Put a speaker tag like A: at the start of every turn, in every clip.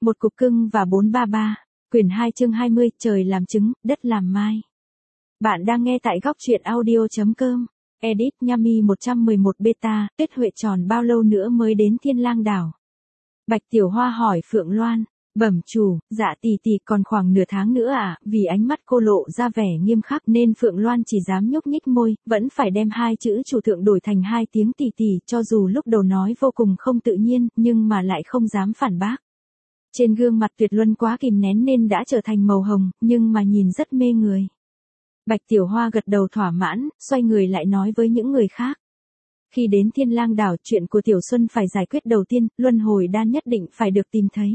A: Một cục cưng và 433, quyển 2 chương 20, trời làm trứng, đất làm mai. Bạn đang nghe tại góc truyện audio.com. Edit Yami 111 beta, Tết Huệ tròn bao lâu nữa mới đến Thiên Lang đảo? Bạch Tiểu Hoa hỏi Phượng Loan. Bẩm chủ, dạ tỷ tỷ còn khoảng nửa tháng nữa à, vì ánh mắt cô lộ ra vẻ nghiêm khắc nên Phượng Loan chỉ dám nhúc nhích môi, vẫn phải đem hai chữ chủ thượng đổi thành hai tiếng tỷ tỷ, cho dù lúc đầu nói vô cùng không tự nhiên, nhưng mà lại không dám phản bác. Trên gương mặt Tuyệt Luân quá kìm nén nên đã trở thành màu hồng, nhưng mà nhìn rất mê người. Bạch Tiểu Hoa gật đầu thỏa mãn, xoay người lại nói với những người khác. Khi đến Thiên Lang đảo, chuyện của Tiểu Xuân phải giải quyết đầu tiên, luân hồi đan nhất định phải được tìm thấy.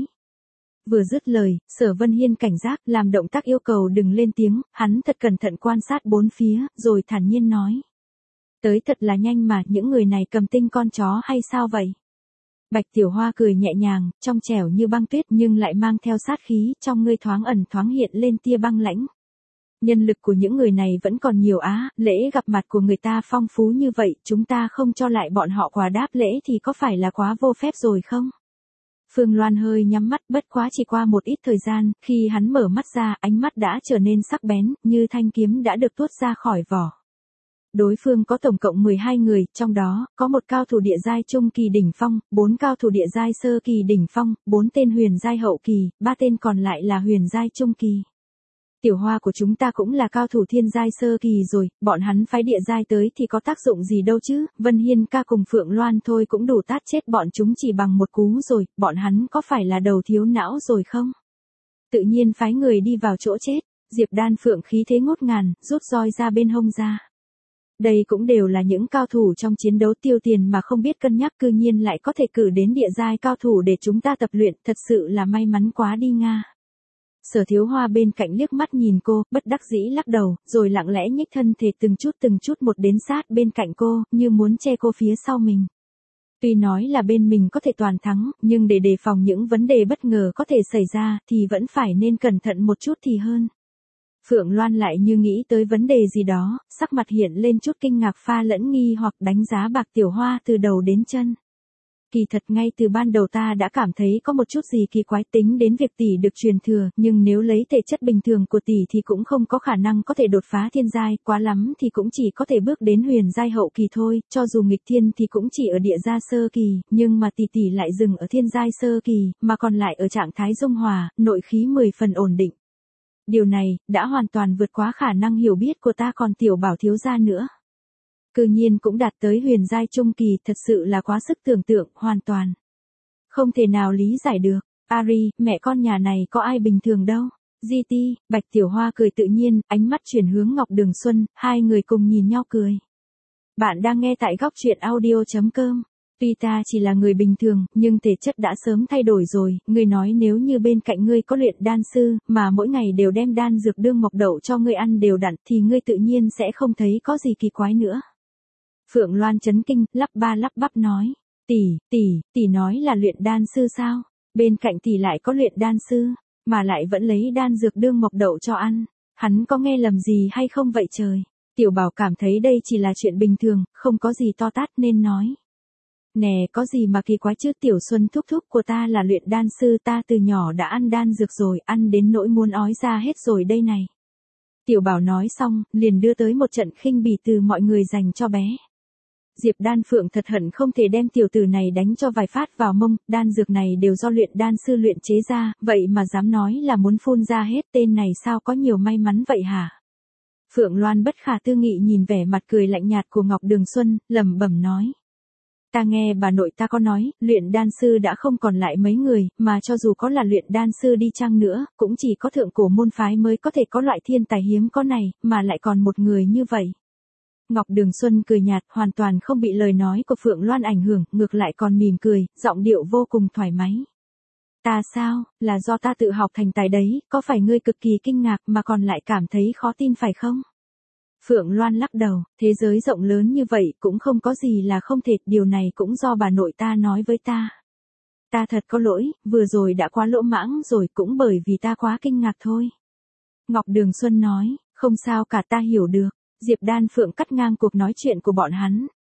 A: Vừa dứt lời, Sở Vân Hiên cảnh giác, làm động tác yêu cầu đừng lên tiếng, hắn thật cẩn thận quan sát bốn phía, rồi thản nhiên nói. Tới thật là nhanh mà, những người này cầm tinh con chó hay sao vậy? Bạch Tiểu Hoa cười nhẹ nhàng, trong trẻo như băng tuyết nhưng lại mang theo sát khí, trong ngươi thoáng ẩn thoáng hiện lên tia băng lãnh. Nhân lực của những người này vẫn còn nhiều á, lễ gặp mặt của người ta phong phú như vậy, chúng ta không cho lại bọn họ quà đáp lễ thì có phải là quá vô phép rồi không? Phương Loan hơi nhắm mắt, bất quá chỉ qua một ít thời gian, khi hắn mở mắt ra, ánh mắt đã trở nên sắc bén, như thanh kiếm đã được tuốt ra khỏi vỏ. Đối phương có tổng cộng 12 người, trong đó, có một cao thủ địa giai trung kỳ đỉnh phong, 4 cao thủ địa giai sơ kỳ đỉnh phong, 4 tên huyền giai hậu kỳ, 3 tên còn lại là huyền giai trung kỳ. Tiểu Hoa của chúng ta cũng là cao thủ thiên giai sơ kỳ rồi, bọn hắn phái địa giai tới thì có tác dụng gì đâu chứ, Vân Hiên ca cùng Phượng Loan thôi cũng đủ tát chết bọn chúng chỉ bằng một cú rồi, bọn hắn có phải là đầu thiếu não rồi không? Tự nhiên phái người đi vào chỗ chết, Diệp Đan Phượng khí thế ngút ngàn, rút roi ra bên hông ra. Đây cũng đều là những cao thủ trong chiến đấu tiêu tiền mà không biết cân nhắc, cư nhiên lại có thể cử đến địa giai cao thủ để chúng ta tập luyện, thật sự là may mắn quá đi Nga. Sở Thiếu Hoa bên cạnh liếc mắt nhìn cô, bất đắc dĩ lắc đầu, rồi lặng lẽ nhích thân thể từng chút một đến sát bên cạnh cô, như muốn che cô phía sau mình. Tuy nói là bên mình có thể toàn thắng, nhưng để đề phòng những vấn đề bất ngờ có thể xảy ra, thì vẫn phải nên cẩn thận một chút thì hơn. Phượng Loan lại như nghĩ tới vấn đề gì đó, sắc mặt hiện lên chút kinh ngạc pha lẫn nghi hoặc đánh giá Bạch Tiểu Hoa từ đầu đến chân. Kỳ thật ngay từ ban đầu ta đã cảm thấy có một chút gì kỳ quái, tính đến việc tỷ được truyền thừa, nhưng nếu lấy thể chất bình thường của tỷ thì cũng không có khả năng có thể đột phá thiên giai, quá lắm thì cũng chỉ có thể bước đến huyền giai hậu kỳ thôi, cho dù nghịch thiên thì cũng chỉ ở địa gia sơ kỳ, nhưng mà tỷ lại dừng ở thiên giai sơ kỳ, mà còn lại ở trạng thái dung hòa, nội khí 10 phần ổn định. Điều này, đã hoàn toàn vượt quá khả năng hiểu biết của ta, còn Tiểu Bảo thiếu gia nữa. Cư nhiên cũng đạt tới huyền giai trung kỳ, thật sự là quá sức tưởng tượng, hoàn toàn không thể nào lý giải được. Ari, mẹ con nhà này có ai bình thường đâu. GT, Bạch Tiểu Hoa cười tự nhiên, ánh mắt chuyển hướng Ngọc Đường Xuân, hai người cùng nhìn nhau cười. Bạn đang nghe tại góc truyện audio.com. Tuy ta chỉ là người bình thường, nhưng thể chất đã sớm thay đổi rồi, ngươi nói nếu như bên cạnh ngươi có luyện đan sư, mà mỗi ngày đều đem đan dược đương mộc đậu cho ngươi ăn đều đặn, thì ngươi tự nhiên sẽ không thấy có gì kỳ quái nữa. Phượng Loan chấn kinh, lắp ba lắp bắp nói, tỷ nói là luyện đan sư sao? Bên cạnh tỷ lại có luyện đan sư, mà lại vẫn lấy đan dược đương mộc đậu cho ăn. Hắn có nghe lầm gì hay không vậy trời? Tiểu Bảo cảm thấy đây chỉ là chuyện bình thường, không có gì to tát nên nói. Nè, có gì mà kỳ quái chứ, Tiểu Xuân thúc thúc của ta là luyện đan sư, ta từ nhỏ đã ăn đan dược rồi, ăn đến nỗi muốn ói ra hết rồi đây này. Tiểu Bảo nói xong, liền đưa tới một trận khinh bỉ từ mọi người dành cho bé. Diệp Đan Phượng thật hận không thể đem tiểu tử này đánh cho vài phát vào mông, đan dược này đều do luyện đan sư luyện chế ra, vậy mà dám nói là muốn phun ra hết, tên này sao có nhiều may mắn vậy hả? Phượng Loan bất khả tư nghị nhìn vẻ mặt cười lạnh nhạt của Ngọc Đường Xuân, lẩm bẩm nói. Ta nghe bà nội ta có nói, luyện đan sư đã không còn lại mấy người, mà cho dù có là luyện đan sư đi chăng nữa, cũng chỉ có thượng cổ môn phái mới có thể có loại thiên tài hiếm có này, mà lại còn một người như vậy. Ngọc Đường Xuân cười nhạt, hoàn toàn không bị lời nói của Phượng Loan ảnh hưởng, ngược lại còn mỉm cười, giọng điệu vô cùng thoải mái. Ta sao, là do ta tự học thành tài đấy, có phải ngươi cực kỳ kinh ngạc mà còn lại cảm thấy khó tin phải không? Phượng Loan lắc đầu, thế giới rộng lớn như vậy cũng không có gì là không thể, điều này cũng do bà nội ta nói với ta. Ta thật có lỗi, vừa rồi đã quá lỗ mãng rồi, cũng bởi vì ta quá kinh ngạc thôi. Ngọc Đường Xuân nói, không sao cả, ta hiểu được. Diệp Đan Phượng cắt ngang cuộc nói chuyện của bọn hắn.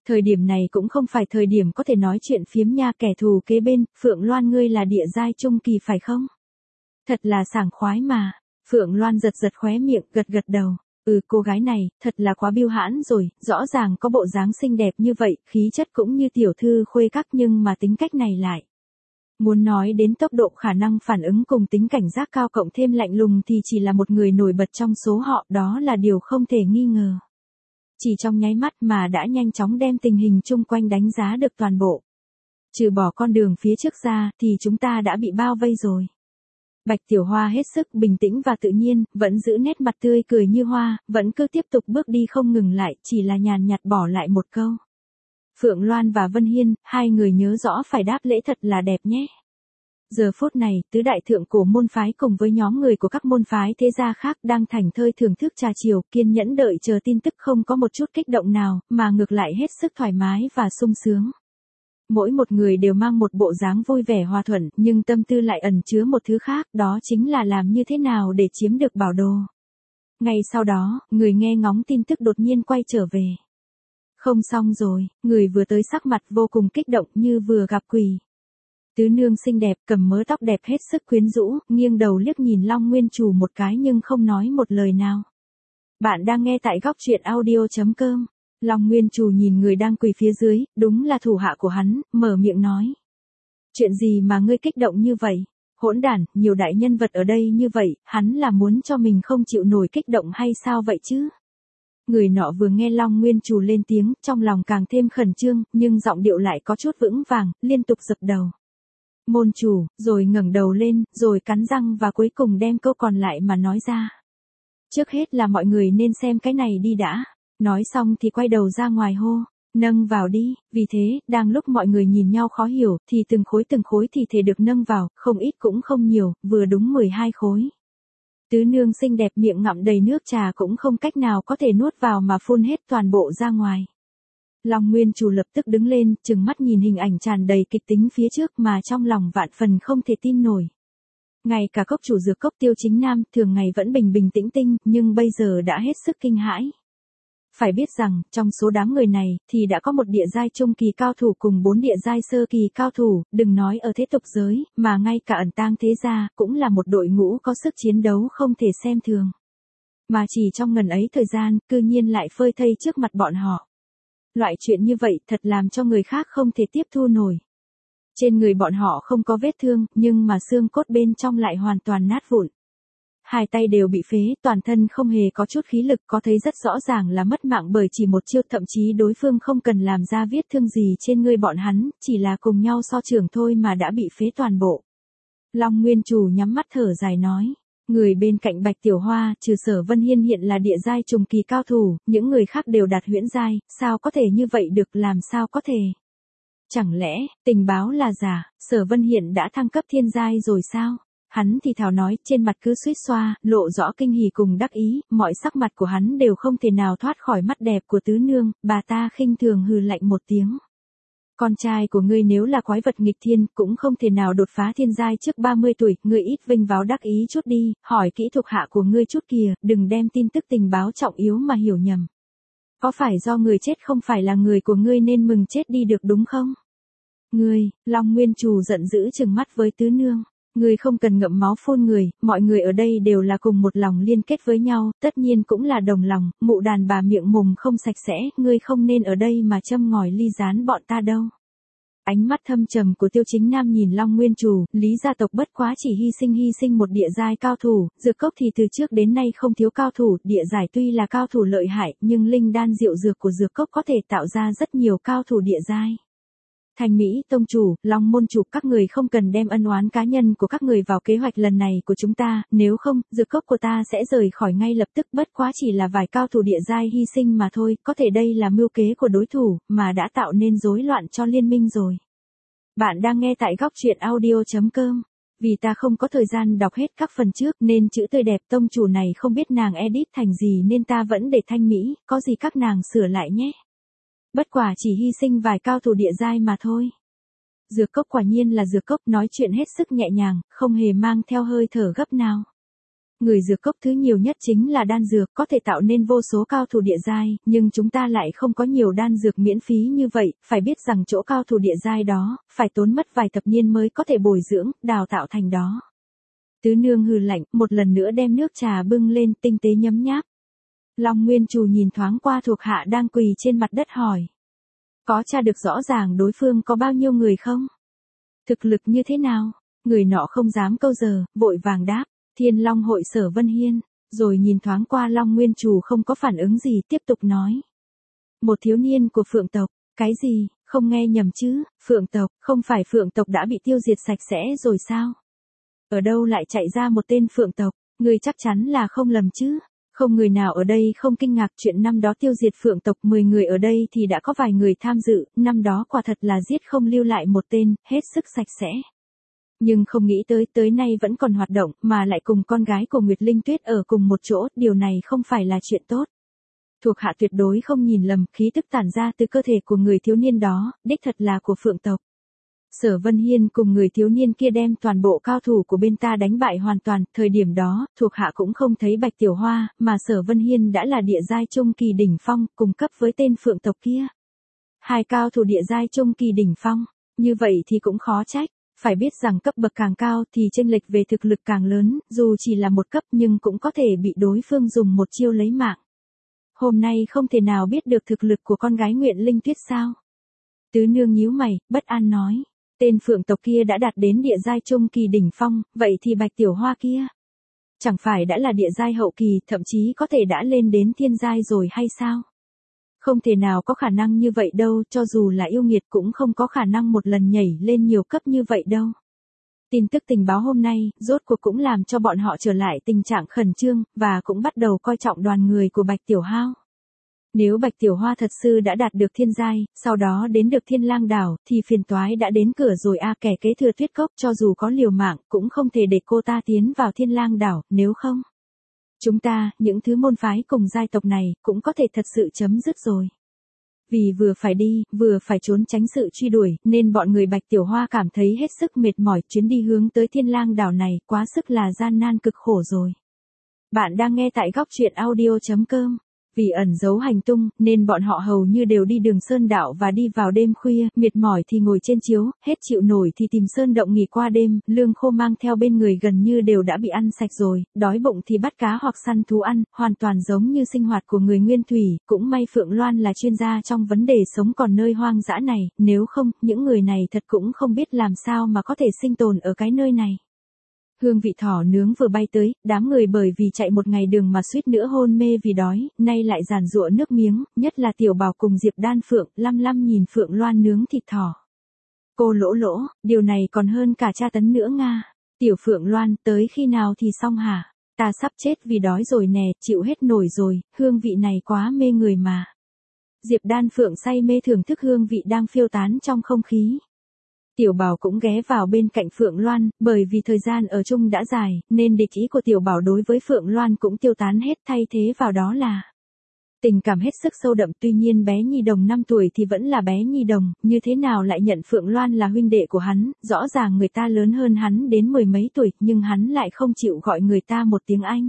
A: Thời điểm này cũng không phải thời điểm có thể nói chuyện phiếm nha, kẻ thù kế bên, Phượng Loan ngươi là địa giai trung kỳ phải không? Thật là sảng khoái mà. Phượng Loan giật giật khóe miệng, gật gật đầu. Cô gái này, thật là quá biêu hãn rồi, rõ ràng có bộ dáng xinh đẹp như vậy, khí chất cũng như tiểu thư khuê các nhưng mà tính cách này lại. Muốn nói đến tốc độ khả năng phản ứng cùng tính cảnh giác cao cộng thêm lạnh lùng thì chỉ là một người nổi bật trong số họ, đó là điều không thể nghi ngờ. Chỉ trong nháy mắt mà đã nhanh chóng đem tình hình chung quanh đánh giá được toàn bộ. Trừ bỏ con đường phía trước ra thì chúng ta đã bị bao vây rồi. Bạch Tiểu Hoa hết sức bình tĩnh và tự nhiên, vẫn giữ nét mặt tươi cười như hoa, vẫn cứ tiếp tục bước đi không ngừng lại, chỉ là nhàn nhạt bỏ lại một câu. Phượng Loan và Vân Hiên, hai người nhớ rõ phải đáp lễ thật là đẹp nhé. Giờ phút này, tứ đại thượng cổ môn phái cùng với nhóm người của các môn phái thế gia khác đang thảnh thơi thưởng thức trà chiều, kiên nhẫn đợi chờ tin tức, không có một chút kích động nào, mà ngược lại hết sức thoải mái và sung sướng. Mỗi một người đều mang một bộ dáng vui vẻ hòa thuận, nhưng tâm tư lại ẩn chứa một thứ khác, đó chính là làm như thế nào để chiếm được bảo đồ. Ngay sau đó, người nghe ngóng tin tức đột nhiên quay trở về. Không xong rồi, người vừa tới sắc mặt vô cùng kích động như vừa gặp quỷ. Tứ nương xinh đẹp, cầm mớ tóc đẹp hết sức quyến rũ, nghiêng đầu liếc nhìn Long Nguyên Chủ một cái nhưng không nói một lời nào. Bạn đang nghe tại góc truyện audio.com. Long Nguyên Chủ nhìn người đang quỳ phía dưới, đúng là thủ hạ của hắn, mở miệng nói. Chuyện gì mà ngươi kích động như vậy? Hỗn đản, nhiều đại nhân vật ở đây như vậy, hắn là muốn cho mình không chịu nổi kích động hay sao vậy chứ? Người nọ vừa nghe Long Nguyên Chủ lên tiếng, trong lòng càng thêm khẩn trương, nhưng giọng điệu lại có chút vững vàng, liên tục dập đầu. Môn chủ, rồi ngẩng đầu lên, rồi cắn răng và cuối cùng đem câu còn lại mà nói ra. Trước hết là mọi người nên xem cái này đi đã. Nói xong thì quay đầu ra ngoài hô, nâng vào đi. Vì thế, đang lúc mọi người nhìn nhau khó hiểu, thì từng khối thì thể được nâng vào, không ít cũng không nhiều, vừa đúng 12 khối. Tứ nương xinh đẹp miệng ngậm đầy nước trà cũng không cách nào có thể nuốt vào mà phun hết toàn bộ ra ngoài. Long Nguyên Chủ lập tức đứng lên, trừng mắt nhìn hình ảnh tràn đầy kịch tính phía trước mà trong lòng vạn phần không thể tin nổi. Ngay cả cốc chủ dược cốc Tiêu Chính Nam thường ngày vẫn bình bình tĩnh tinh, nhưng bây giờ đã hết sức kinh hãi. Phải biết rằng, trong số đám người này, thì đã có một địa giai trung kỳ cao thủ cùng 4 địa giai sơ kỳ cao thủ, đừng nói ở thế tục giới, mà ngay cả ẩn tang thế gia, cũng là một đội ngũ có sức chiến đấu không thể xem thường. Mà chỉ trong ngần ấy thời gian, cư nhiên lại phơi thây trước mặt bọn họ. Loại chuyện như vậy thật làm cho người khác không thể tiếp thu nổi. Trên người bọn họ không có vết thương, nhưng mà xương cốt bên trong lại hoàn toàn nát vụn. Hai tay đều bị phế, toàn thân không hề có chút khí lực, có thấy rất rõ ràng là mất mạng bởi chỉ một chiêu, thậm chí đối phương không cần làm ra vết thương gì trên người bọn hắn, chỉ là cùng nhau so trường thôi mà đã bị phế toàn bộ. Long Nguyên Chủ nhắm mắt thở dài nói. Người bên cạnh Bạch Tiểu Hoa, trừ Sở Vân Hiên hiện là địa giai trùng kỳ cao thủ, những người khác đều đạt huyễn giai, sao có thể như vậy được, làm sao có thể? Chẳng lẽ, tình báo là giả, Sở Vân Hiên đã thăng cấp thiên giai rồi sao? Hắn thì thào nói, trên mặt cứ suýt xoa, lộ rõ kinh hỉ cùng đắc ý, mọi sắc mặt của hắn đều không thể nào thoát khỏi mắt đẹp của tứ nương, bà ta khinh thường hừ lạnh một tiếng. Con trai của ngươi nếu là quái vật nghịch thiên, cũng không thể nào đột phá thiên giai trước 30 tuổi, ngươi ít vinh váo đắc ý chút đi, hỏi kỹ thuộc hạ của ngươi chút kìa, đừng đem tin tức tình báo trọng yếu mà hiểu nhầm. Có phải do người chết không phải là người của ngươi nên mừng chết đi được đúng không? Ngươi, Long Nguyên Chủ giận dữ trừng mắt với tứ nương. Ngươi không cần ngậm máu phun người, mọi người ở đây đều là cùng một lòng liên kết với nhau, tất nhiên cũng là đồng lòng, mụ đàn bà miệng mồm không sạch sẽ, ngươi không nên ở đây mà châm ngòi ly gián bọn ta đâu. Ánh mắt thâm trầm của Tiêu Chính Nam nhìn Long Nguyên Chủ, Lý gia tộc bất quá chỉ hy sinh một địa giai cao thủ, dược cốc thì từ trước đến nay không thiếu cao thủ, địa giải tuy là cao thủ lợi hại, nhưng linh đan diệu dược của dược cốc có thể tạo ra rất nhiều cao thủ địa giai. Thanh Mỹ Tông Chủ, Long Môn Chủ, các người không cần đem ân oán cá nhân của các người vào kế hoạch lần này của chúng ta, nếu không, dược cốc của ta sẽ rời khỏi ngay lập tức, bất quá chỉ là vài cao thủ địa giai hy sinh mà thôi, có thể đây là mưu kế của đối thủ, mà đã tạo nên rối loạn cho liên minh rồi. Bạn đang nghe tại góc truyện audio.com. Vì ta không có thời gian đọc hết các phần trước nên chữ tươi đẹp Tông Chủ này không biết nàng edit thành gì nên ta vẫn để Thanh Mỹ, có gì các nàng sửa lại nhé. Bất quả chỉ hy sinh vài cao thủ địa giai mà thôi. Dược cốc quả nhiên là dược cốc, nói chuyện hết sức nhẹ nhàng, không hề mang theo hơi thở gấp nào. Người dược cốc thứ nhiều nhất chính là đan dược, có thể tạo nên vô số cao thủ địa giai, nhưng chúng ta lại không có nhiều đan dược miễn phí như vậy, phải biết rằng chỗ cao thủ địa giai đó, phải tốn mất vài thập niên mới có thể bồi dưỡng, đào tạo thành đó. Tứ nương hừ lạnh, một lần nữa đem nước trà bưng lên, tinh tế nhấm nháp. Long Nguyên Trù nhìn thoáng qua thuộc hạ đang quỳ trên mặt đất hỏi. Có tra được rõ ràng đối phương có bao nhiêu người không? Thực lực như thế nào? Người nọ không dám câu giờ, vội vàng đáp. Thiên Long hội Sở Vân Hiên, rồi nhìn thoáng qua Long Nguyên Trù không có phản ứng gì, tiếp tục nói. Một thiếu niên của Phượng tộc, cái gì, không nghe nhầm chứ, Phượng tộc, không phải Phượng tộc đã bị tiêu diệt sạch sẽ rồi sao? Ở đâu lại chạy ra một tên Phượng tộc, người chắc chắn là không lầm chứ? Không người nào ở đây không kinh ngạc chuyện năm đó tiêu diệt Phượng tộc 10 người ở đây thì đã có vài người tham dự, năm đó quả thật là giết không lưu lại một tên, hết sức sạch sẽ. Nhưng không nghĩ tới nay vẫn còn hoạt động, mà lại cùng con gái của Nguyệt Linh Tuyết ở cùng một chỗ, điều này không phải là chuyện tốt. Thuộc hạ tuyệt đối không nhìn lầm, khí tức tản ra từ cơ thể của người thiếu niên đó, đích thật là của Phượng tộc. Sở Vân Hiên cùng người thiếu niên kia đem toàn bộ cao thủ của bên ta đánh bại hoàn toàn, thời điểm đó, thuộc hạ cũng không thấy Bạch Tiểu Hoa, mà Sở Vân Hiên đã là địa giai trung kỳ đỉnh phong, cùng cấp với tên Phượng tộc kia. Hai cao thủ địa giai trung kỳ đỉnh phong, như vậy thì cũng khó trách. Phải biết rằng cấp bậc càng cao thì chênh lệch về thực lực càng lớn, dù chỉ là một cấp nhưng cũng có thể bị đối phương dùng một chiêu lấy mạng. Hôm nay không thể nào biết được thực lực của con gái Nguyệt Linh Tuyết sao? Tứ nương nhíu mày, bất an nói. Tên Phượng tộc kia đã đạt đến địa giai trung kỳ đỉnh phong, vậy thì Bạch Tiểu Hoa kia? Chẳng phải đã là địa giai hậu kỳ, thậm chí có thể đã lên đến thiên giai rồi hay sao? Không thể nào có khả năng như vậy đâu, cho dù là yêu nghiệt cũng không có khả năng một lần nhảy lên nhiều cấp như vậy đâu. Tin tức tình báo hôm nay, rốt cuộc cũng làm cho bọn họ trở lại tình trạng khẩn trương, và cũng bắt đầu coi trọng đoàn người của Bạch Tiểu Hao. Nếu Bạch Tiểu Hoa thật sự đã đạt được thiên giai, sau đó đến được Thiên Lang đảo, thì phiền toái đã đến cửa rồi a, kẻ kế thừa Tuyết Cốc cho dù có liều mạng, cũng không thể để cô ta tiến vào Thiên Lang đảo, nếu không. Chúng ta, những thứ môn phái cùng giai tộc này, cũng có thể thật sự chấm dứt rồi. Vì vừa phải đi, vừa phải trốn tránh sự truy đuổi, nên bọn người Bạch Tiểu Hoa cảm thấy hết sức mệt mỏi, chuyến đi hướng tới Thiên Lang đảo này, quá sức là gian nan cực khổ rồi. Bạn đang nghe tại góc truyện audio.com. Vì ẩn giấu hành tung, nên bọn họ hầu như đều đi đường sơn đạo và đi vào đêm khuya, mệt mỏi thì ngồi trên chiếu, hết chịu nổi thì tìm sơn động nghỉ qua đêm, lương khô mang theo bên người gần như đều đã bị ăn sạch rồi, đói bụng thì bắt cá hoặc săn thú ăn, hoàn toàn giống như sinh hoạt của người nguyên thủy, cũng may Phượng Loan là chuyên gia trong vấn đề sống còn nơi hoang dã này, nếu không, những người này thật cũng không biết làm sao mà có thể sinh tồn ở cái nơi này. Hương vị thỏ nướng vừa bay tới, đám người bởi vì chạy một ngày đường mà suýt nữa hôn mê vì đói, nay lại giàn giụa nước miếng, nhất là Tiểu Bảo cùng Diệp Đan Phượng, lăm lăm nhìn Phượng Loan nướng thịt thỏ. Cô lỗ lỗ, điều này còn hơn cả tra tấn nữa Nga. Tiểu Phượng Loan, tới khi nào thì xong hả? Ta sắp chết vì đói rồi nè, chịu hết nổi rồi, hương vị này quá mê người mà. Diệp Đan Phượng say mê thưởng thức hương vị đang phiêu tán trong không khí. Tiểu Bảo cũng ghé vào bên cạnh Phượng Loan, bởi vì thời gian ở chung đã dài, nên địch ý của Tiểu Bảo đối với Phượng Loan cũng tiêu tán hết, thay thế vào đó là tình cảm hết sức sâu đậm. Tuy nhiên bé Nhi Đồng 5 tuổi thì vẫn là bé Nhi Đồng, như thế nào lại nhận Phượng Loan là huynh đệ của hắn, rõ ràng người ta lớn hơn hắn đến mười mấy tuổi, nhưng hắn lại không chịu gọi người ta một tiếng anh.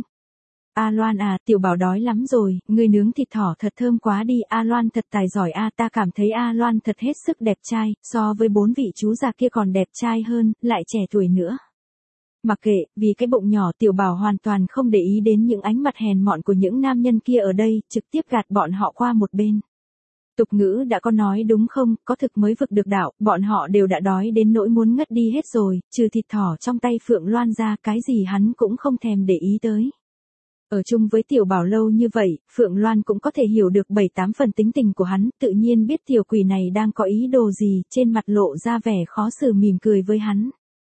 A: A Loan à, Tiểu Bảo đói lắm rồi, ngươi nướng thịt thỏ thật thơm quá đi, A Loan thật tài giỏi a, ta cảm thấy A Loan thật hết sức đẹp trai, so với 4 vị chú già kia còn đẹp trai hơn, lại trẻ tuổi nữa. Mặc kệ, vì cái bụng nhỏ Tiểu Bảo hoàn toàn không để ý đến những ánh mặt hèn mọn của những nam nhân kia ở đây, trực tiếp gạt bọn họ qua một bên. Tục ngữ đã có nói đúng không, có thực mới vực được đạo, bọn họ đều đã đói đến nỗi muốn ngất đi hết rồi, trừ thịt thỏ trong tay Phượng Loan ra, cái gì hắn cũng không thèm để ý tới. Ở chung với Tiểu Bảo lâu như vậy, Phượng Loan cũng có thể hiểu được 7-8 phần tính tình của hắn, tự nhiên biết tiểu quỷ này đang có ý đồ gì, trên mặt lộ ra vẻ khó xử mỉm cười với hắn.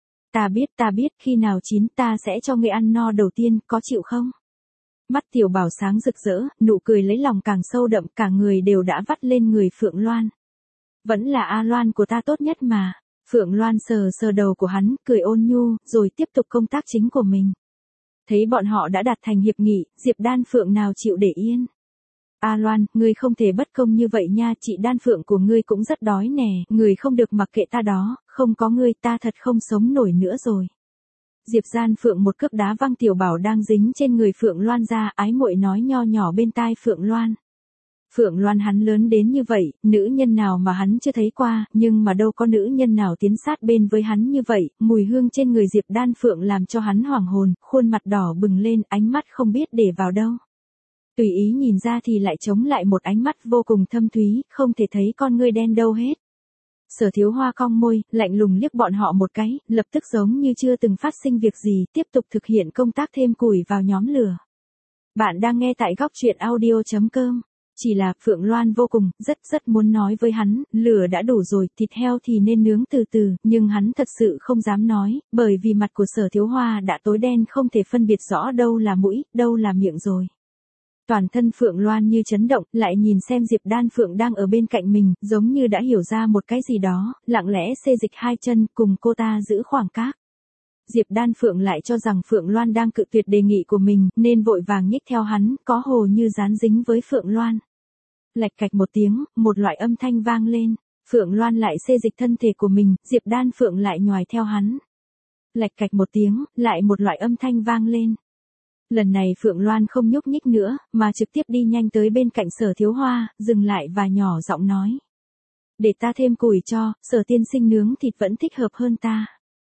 A: Ta biết, khi nào chín ta sẽ cho ngươi ăn no đầu tiên, có chịu không? Mắt Tiểu Bảo sáng rực rỡ, nụ cười lấy lòng càng sâu đậm, cả người đều đã vắt lên người Phượng Loan. Vẫn là A Loan của ta tốt nhất mà. Phượng Loan sờ đầu của hắn, cười ôn nhu, rồi tiếp tục công tác chính của mình. Thấy bọn họ đã đạt thành hiệp nghị, Diệp Đan Phượng nào chịu để yên. A Loan, ngươi không thể bất công như vậy nha, chị Đan Phượng của ngươi cũng rất đói nè, ngươi không được mặc kệ ta đó, không có ngươi ta thật không sống nổi nữa rồi. Diệp Đan Phượng một cước đá văng Tiểu Bảo đang dính trên người Phượng Loan ra, ái muội nói nho nhỏ bên tai Phượng Loan. Phượng Loan hắn lớn đến như vậy, nữ nhân nào mà hắn chưa thấy qua, nhưng mà đâu có nữ nhân nào tiến sát bên với hắn như vậy, mùi hương trên người Diệp Đan Phượng làm cho hắn hoảng hồn, khuôn mặt đỏ bừng lên, ánh mắt không biết để vào đâu. Tùy ý nhìn ra thì lại chống lại một ánh mắt vô cùng thâm thúy, không thể thấy con ngươi đen đâu hết. Sở Thiếu Hoa cong môi, lạnh lùng liếc bọn họ một cái, lập tức giống như chưa từng phát sinh việc gì, tiếp tục thực hiện công tác thêm củi vào nhóm lửa. Bạn đang nghe tại góc truyện audio.com. Chỉ là Phượng Loan vô cùng, rất muốn nói với hắn, lửa đã đủ rồi, thịt heo thì nên nướng từ từ, nhưng hắn thật sự không dám nói, bởi vì mặt của Sở Thiếu Hoa đã tối đen không thể phân biệt rõ đâu là mũi, đâu là miệng rồi. Toàn thân Phượng Loan như chấn động, lại nhìn xem Diệp Đan Phượng đang ở bên cạnh mình, giống như đã hiểu ra một cái gì đó, lặng lẽ xê dịch hai chân cùng cô ta giữ khoảng cách. Diệp Đan Phượng lại cho rằng Phượng Loan đang cự tuyệt đề nghị của mình, nên vội vàng nhích theo hắn, có hồ như dán dính với Phượng Loan. Lạch cạch một tiếng, một loại âm thanh vang lên, Phượng Loan lại xê dịch thân thể của mình, Diệp Đan Phượng lại nhòi theo hắn. Lạch cạch một tiếng, lại một loại âm thanh vang lên. Lần này Phượng Loan không nhúc nhích nữa, mà trực tiếp đi nhanh tới bên cạnh Sở Thiếu Hoa, dừng lại và nhỏ giọng nói. Để ta thêm củi cho, Sở tiên sinh nướng thịt vẫn thích hợp hơn ta.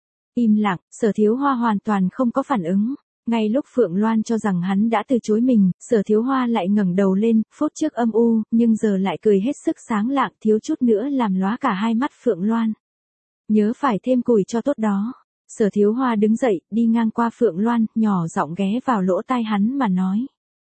A: Im lặng, Sở Thiếu Hoa hoàn toàn không có phản ứng. Ngay lúc Phượng Loan cho rằng hắn đã từ chối mình, Sở Thiếu Hoa lại ngẩng đầu lên, phút trước âm u, nhưng giờ lại cười hết sức sáng lạng, thiếu chút nữa làm lóa cả hai mắt Phượng Loan. Nhớ phải thêm củi cho tốt đó. Sở Thiếu Hoa đứng dậy, đi ngang qua Phượng Loan, nhỏ giọng ghé vào lỗ tai hắn mà nói.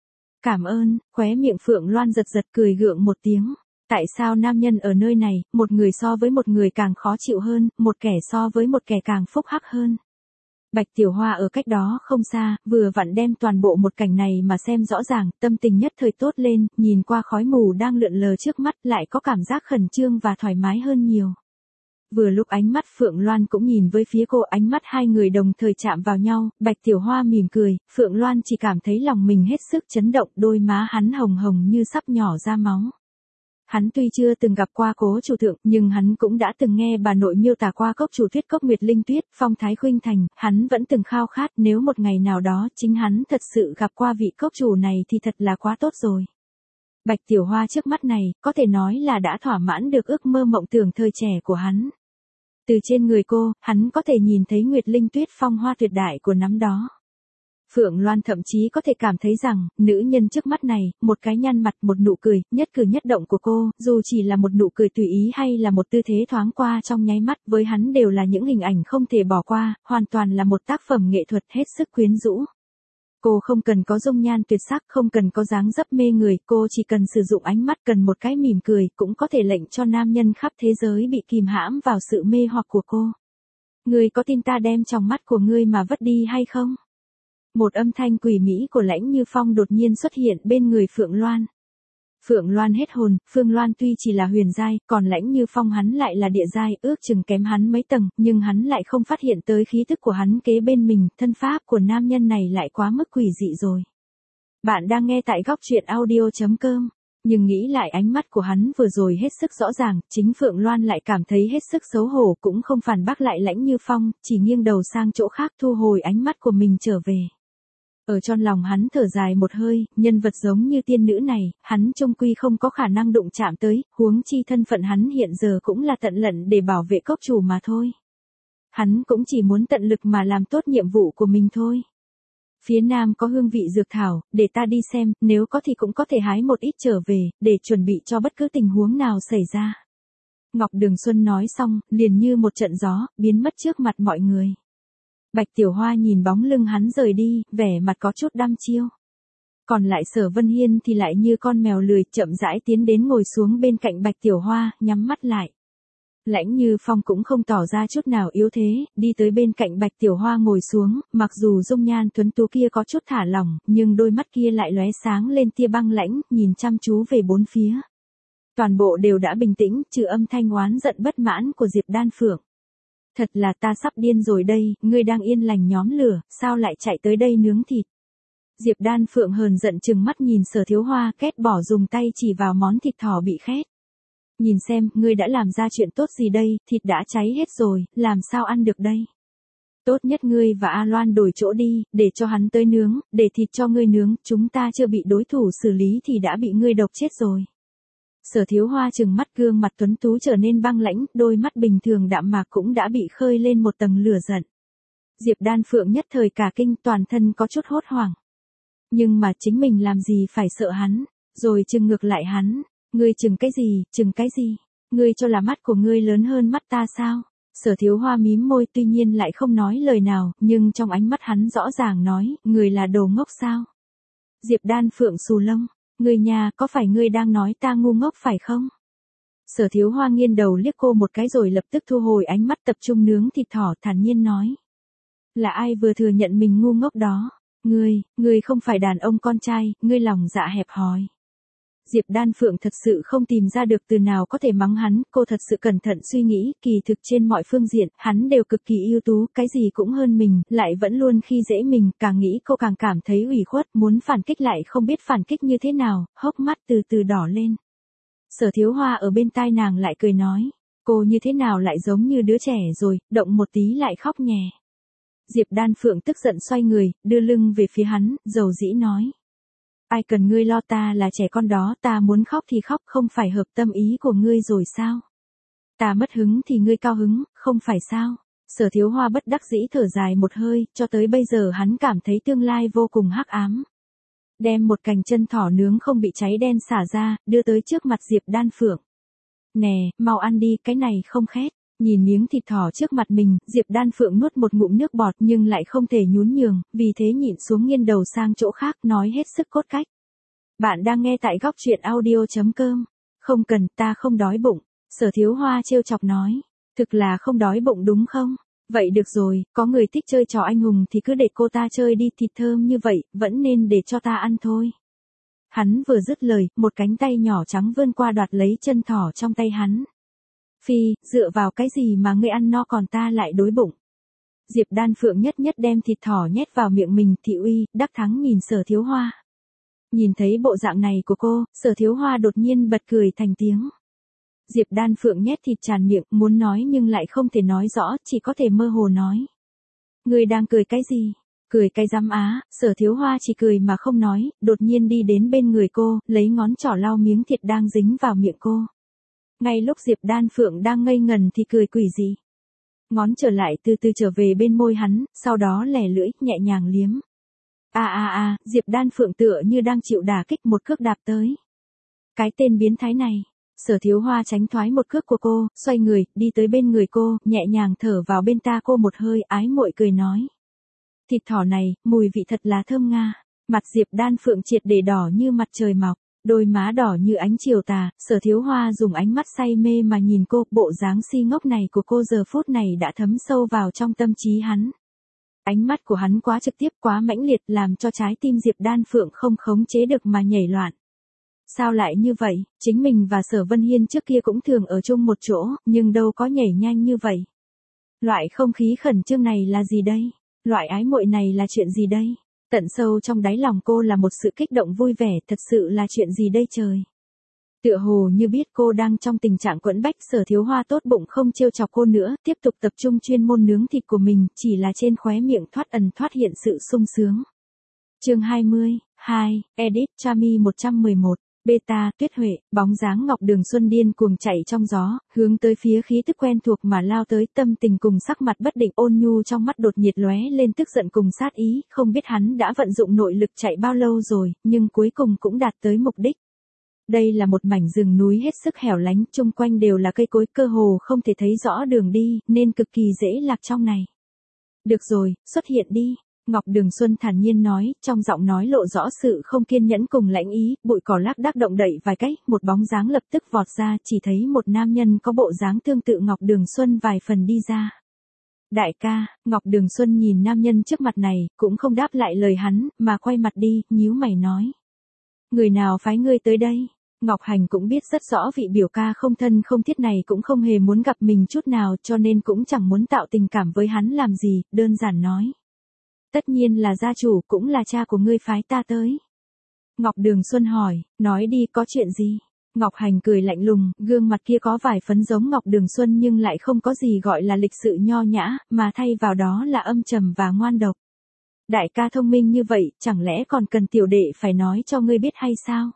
A: Cảm ơn, khóe miệng Phượng Loan giật giật cười gượng một tiếng. Tại sao nam nhân ở nơi này, một người so với một người càng khó chịu hơn, một kẻ so với một kẻ càng phúc hắc hơn. Bạch Tiểu Hoa ở cách đó không xa, vừa vặn đem toàn bộ một cảnh này mà xem rõ ràng, tâm tình nhất thời tốt lên, nhìn qua khói mù đang lượn lờ trước mắt lại có cảm giác khẩn trương và thoải mái hơn nhiều. Vừa lúc ánh mắt Phượng Loan cũng nhìn với phía cô, ánh mắt hai người đồng thời chạm vào nhau, Bạch Tiểu Hoa mỉm cười, Phượng Loan chỉ cảm thấy lòng mình hết sức chấn động, đôi má hắn hồng hồng như sắp nhỏ ra máu. Hắn tuy chưa từng gặp qua Cố chủ thượng, nhưng hắn cũng đã từng nghe bà nội miêu tả qua cốc chủ Tuyết Cốc Nguyệt Linh Tuyết, phong thái khuynh thành, hắn vẫn từng khao khát nếu một ngày nào đó chính hắn thật sự gặp qua vị cốc chủ này thì thật là quá tốt rồi. Bạch Tiểu Hoa trước mắt này, có thể nói là đã thỏa mãn được ước mơ mộng tưởng thời trẻ của hắn. Từ trên người cô, hắn có thể nhìn thấy Nguyệt Linh Tuyết phong hoa tuyệt đại của năm đó. Phượng Loan thậm chí có thể cảm thấy rằng, nữ nhân trước mắt này, một cái nhăn mặt, một nụ cười, nhất cử nhất động của cô, dù chỉ là một nụ cười tùy ý hay là một tư thế thoáng qua trong nháy mắt, với hắn đều là những hình ảnh không thể bỏ qua, hoàn toàn là một tác phẩm nghệ thuật hết sức quyến rũ. Cô không cần có dung nhan tuyệt sắc, không cần có dáng dấp mê người, cô chỉ cần sử dụng ánh mắt, cần một cái mỉm cười, cũng có thể lệnh cho nam nhân khắp thế giới bị kìm hãm vào sự mê hoặc của cô. Ngươi có tin ta đem trong mắt của ngươi mà vứt đi hay không? Một âm thanh quỷ mỹ của Lãnh Như Phong đột nhiên xuất hiện bên người Phượng Loan. Phượng Loan hết hồn, Phương Loan tuy chỉ là huyền giai, còn Lãnh Như Phong hắn lại là địa giai, ước chừng kém hắn mấy tầng, nhưng hắn lại không phát hiện tới khí tức của hắn kế bên mình, thân pháp của nam nhân này lại quá mức quỷ dị rồi. Bạn đang nghe tại góc truyện audio.com. Nhưng nghĩ lại ánh mắt của hắn vừa rồi hết sức rõ ràng, chính Phượng Loan lại cảm thấy hết sức xấu hổ, cũng không phản bác lại Lãnh Như Phong, chỉ nghiêng đầu sang chỗ khác thu hồi ánh mắt của mình trở về. Ở trong lòng hắn thở dài một hơi, nhân vật giống như tiên nữ này, hắn chung quy không có khả năng đụng chạm tới, huống chi thân phận hắn hiện giờ cũng là tận lận để bảo vệ cốc chủ mà thôi. Hắn cũng chỉ muốn tận lực mà làm tốt nhiệm vụ của mình thôi. Phía nam có hương vị dược thảo, để ta đi xem, nếu có thì cũng có thể hái một ít trở về, để chuẩn bị cho bất cứ tình huống nào xảy ra. Ngọc Đường Xuân nói xong, liền như một trận gió, biến mất trước mặt mọi người. Bạch Tiểu Hoa nhìn bóng lưng hắn rời đi, vẻ mặt có chút đăm chiêu. Còn lại Sở Vân Hiên thì lại như con mèo lười, chậm rãi tiến đến ngồi xuống bên cạnh Bạch Tiểu Hoa, nhắm mắt lại. Lãnh Như Phong cũng không tỏ ra chút nào yếu thế, đi tới bên cạnh Bạch Tiểu Hoa ngồi xuống, mặc dù dung nhan tuấn tú kia có chút thả lỏng, nhưng đôi mắt kia lại lóe sáng lên tia băng lãnh, nhìn chăm chú về bốn phía. Toàn bộ đều đã bình tĩnh, trừ âm thanh oán giận bất mãn của Diệp Đan Phượng. Thật là ta sắp điên rồi đây, ngươi đang yên lành nhóm lửa, sao lại chạy tới đây nướng thịt? Diệp Đan Phượng hờn giận chừng mắt nhìn Sở Thiếu Hoa, ghét bỏ dùng tay chỉ vào món thịt thỏ bị khét. Nhìn xem, ngươi đã làm ra chuyện tốt gì đây, thịt đã cháy hết rồi, làm sao ăn được đây? Tốt nhất ngươi và A Loan đổi chỗ đi, để cho hắn tới nướng, để thịt cho ngươi nướng, chúng ta chưa bị đối thủ xử lý thì đã bị ngươi độc chết rồi. Sở Thiếu Hoa trừng mắt, gương mặt tuấn tú trở nên băng lãnh, đôi mắt bình thường đạm mạc cũng đã bị khơi lên một tầng lửa giận. Diệp Đan Phượng nhất thời cả kinh, toàn thân có chút hốt hoảng. Nhưng mà chính mình làm gì phải sợ hắn, rồi trừng ngược lại hắn. Ngươi trừng cái gì? Ngươi cho là mắt của ngươi lớn hơn mắt ta sao? Sở Thiếu Hoa mím môi, tuy nhiên lại không nói lời nào, nhưng trong ánh mắt hắn rõ ràng nói, người là đồ ngốc sao? Diệp Đan Phượng xù lông, ngươi nhà, có phải ngươi đang nói ta ngu ngốc phải không? Sở Thiếu Hoa nghiêng đầu liếc cô một cái rồi lập tức thu hồi ánh mắt, tập trung nướng thịt thỏ, thản nhiên nói. Là ai vừa thừa nhận mình ngu ngốc đó? Ngươi không phải đàn ông con trai, ngươi lòng dạ hẹp hòi. Diệp Đan Phượng thật sự không tìm ra được từ nào có thể mắng hắn, cô thật sự cẩn thận suy nghĩ, kỳ thực trên mọi phương diện, hắn đều cực kỳ ưu tú, cái gì cũng hơn mình, lại vẫn luôn khi dễ mình, càng nghĩ cô càng cảm thấy ủy khuất, muốn phản kích lại không biết phản kích như thế nào, hốc mắt từ từ đỏ lên. Sở Thiếu Hoa ở bên tai nàng lại cười nói, cô như thế nào lại giống như đứa trẻ rồi, động một tí lại khóc nhè. Diệp Đan Phượng tức giận xoay người, đưa lưng về phía hắn, dầu dĩ nói. Ai cần ngươi lo, ta là trẻ con đó, ta muốn khóc thì khóc, không phải hợp tâm ý của ngươi rồi sao? Ta mất hứng thì ngươi cao hứng, không phải sao? Sở Thiếu Hoa bất đắc dĩ thở dài một hơi, cho tới bây giờ hắn cảm thấy tương lai vô cùng hắc ám. Đem một cành chân thỏ nướng không bị cháy đen xả ra, đưa tới trước mặt Diệp Đan Phượng. Nè, mau ăn đi, cái này không khét. Nhìn miếng thịt thỏ trước mặt mình, Diệp Đan Phượng nuốt một ngụm nước bọt nhưng lại không thể nhún nhường, vì thế nhịn xuống nghiêng đầu sang chỗ khác, nói hết sức cốt cách. Bạn đang nghe tại góc truyện audio.com. Không cần, ta không đói bụng. Sở Thiếu Hoa trêu chọc nói. Thực là không đói bụng đúng không? Vậy được rồi, có người thích chơi trò anh hùng thì cứ để cô ta chơi đi, thịt thơm như vậy, vẫn nên để cho ta ăn thôi. Hắn vừa dứt lời, một cánh tay nhỏ trắng vươn qua đoạt lấy chân thỏ trong tay hắn. Phi, dựa vào cái gì mà ngươi ăn no còn ta lại đói bụng? Diệp Đan Phượng nhất nhất đem thịt thỏ nhét vào miệng mình, thị uy, đắc thắng nhìn Sở Thiếu Hoa. Nhìn thấy bộ dạng này của cô, Sở Thiếu Hoa đột nhiên bật cười thành tiếng. Diệp Đan Phượng nhét thịt tràn miệng, muốn nói nhưng lại không thể nói rõ, chỉ có thể mơ hồ nói. Ngươi đang cười cái gì? Cười cái rắm á, Sở Thiếu Hoa chỉ cười mà không nói, đột nhiên đi đến bên người cô, lấy ngón trỏ lau miếng thịt đang dính vào miệng cô. Ngay lúc Diệp Đan Phượng đang ngây ngần thì cười quỷ gì. Ngón trở lại từ từ trở về bên môi hắn, sau đó lẻ lưỡi, nhẹ nhàng liếm. Diệp Đan Phượng tựa như đang chịu đả kích, một cước đạp tới. Cái tên biến thái này. Sở Thiếu Hoa tránh thoái một cước của cô, xoay người, đi tới bên người cô, nhẹ nhàng thở vào bên ta cô một hơi, ái muội cười nói. Thịt thỏ này, mùi vị thật là thơm nga. Mặt Diệp Đan Phượng triệt để đỏ như mặt trời mọc, đôi má đỏ như ánh chiều tà, Sở Thiếu Hoa dùng ánh mắt say mê mà nhìn cô, bộ dáng si ngốc này của cô giờ phút này đã thấm sâu vào trong tâm trí hắn. Ánh mắt của hắn quá trực tiếp, quá mãnh liệt, làm cho trái tim Diệp Đan Phượng không khống chế được mà nhảy loạn. Sao lại như vậy, chính mình và Sở Vân Hiên trước kia cũng thường ở chung một chỗ, nhưng đâu có nhảy nhanh như vậy. Loại không khí khẩn trương này là gì đây? Loại ái muội này là chuyện gì đây? Tận sâu trong đáy lòng cô là một sự kích động vui vẻ, thật sự là chuyện gì đây trời? Tựa hồ như biết cô đang trong tình trạng quẫn bách, Sở Thiếu Hoa tốt bụng không trêu chọc cô nữa, tiếp tục tập trung chuyên môn nướng thịt của mình, chỉ là trên khóe miệng thoát ẩn thoát hiện sự sung sướng. Chương 20, edit, Chami 111. Beta, Tuyết Huệ, bóng dáng Ngọc Đường Xuân điên cuồng chạy trong gió, hướng tới phía khí tức quen thuộc mà lao tới, tâm tình cùng sắc mặt bất định, ôn nhu trong mắt đột nhiệt lóe lên tức giận cùng sát ý, không biết hắn đã vận dụng nội lực chạy bao lâu rồi, nhưng cuối cùng cũng đạt tới mục đích. Đây là một mảnh rừng núi hết sức hẻo lánh, chung quanh đều là cây cối, cơ hồ không thể thấy rõ đường đi, nên cực kỳ dễ lạc trong này. Được rồi, xuất hiện đi. Ngọc Đường Xuân thản nhiên nói, trong giọng nói lộ rõ sự không kiên nhẫn cùng lãnh ý, bụi cỏ lác đác động đậy vài cái, một bóng dáng lập tức vọt ra, chỉ thấy một nam nhân có bộ dáng tương tự Ngọc Đường Xuân vài phần đi ra. Đại ca, Ngọc Đường Xuân nhìn nam nhân trước mặt này, cũng không đáp lại lời hắn, mà quay mặt đi, nhíu mày nói. Người nào phái ngươi tới đây? Ngọc Hành cũng biết rất rõ vị biểu ca không thân không thiết này cũng không hề muốn gặp mình chút nào, cho nên cũng chẳng muốn tạo tình cảm với hắn làm gì, đơn giản nói. Tất nhiên là gia chủ, cũng là cha của ngươi phái ta tới. Ngọc Đường Xuân hỏi, nói đi, có chuyện gì? Ngọc Hành cười lạnh lùng, gương mặt kia có vài phấn giống Ngọc Đường Xuân nhưng lại không có gì gọi là lịch sự nho nhã, mà thay vào đó là âm trầm và ngoan độc. Đại ca thông minh như vậy, chẳng lẽ còn cần tiểu đệ phải nói cho ngươi biết hay sao?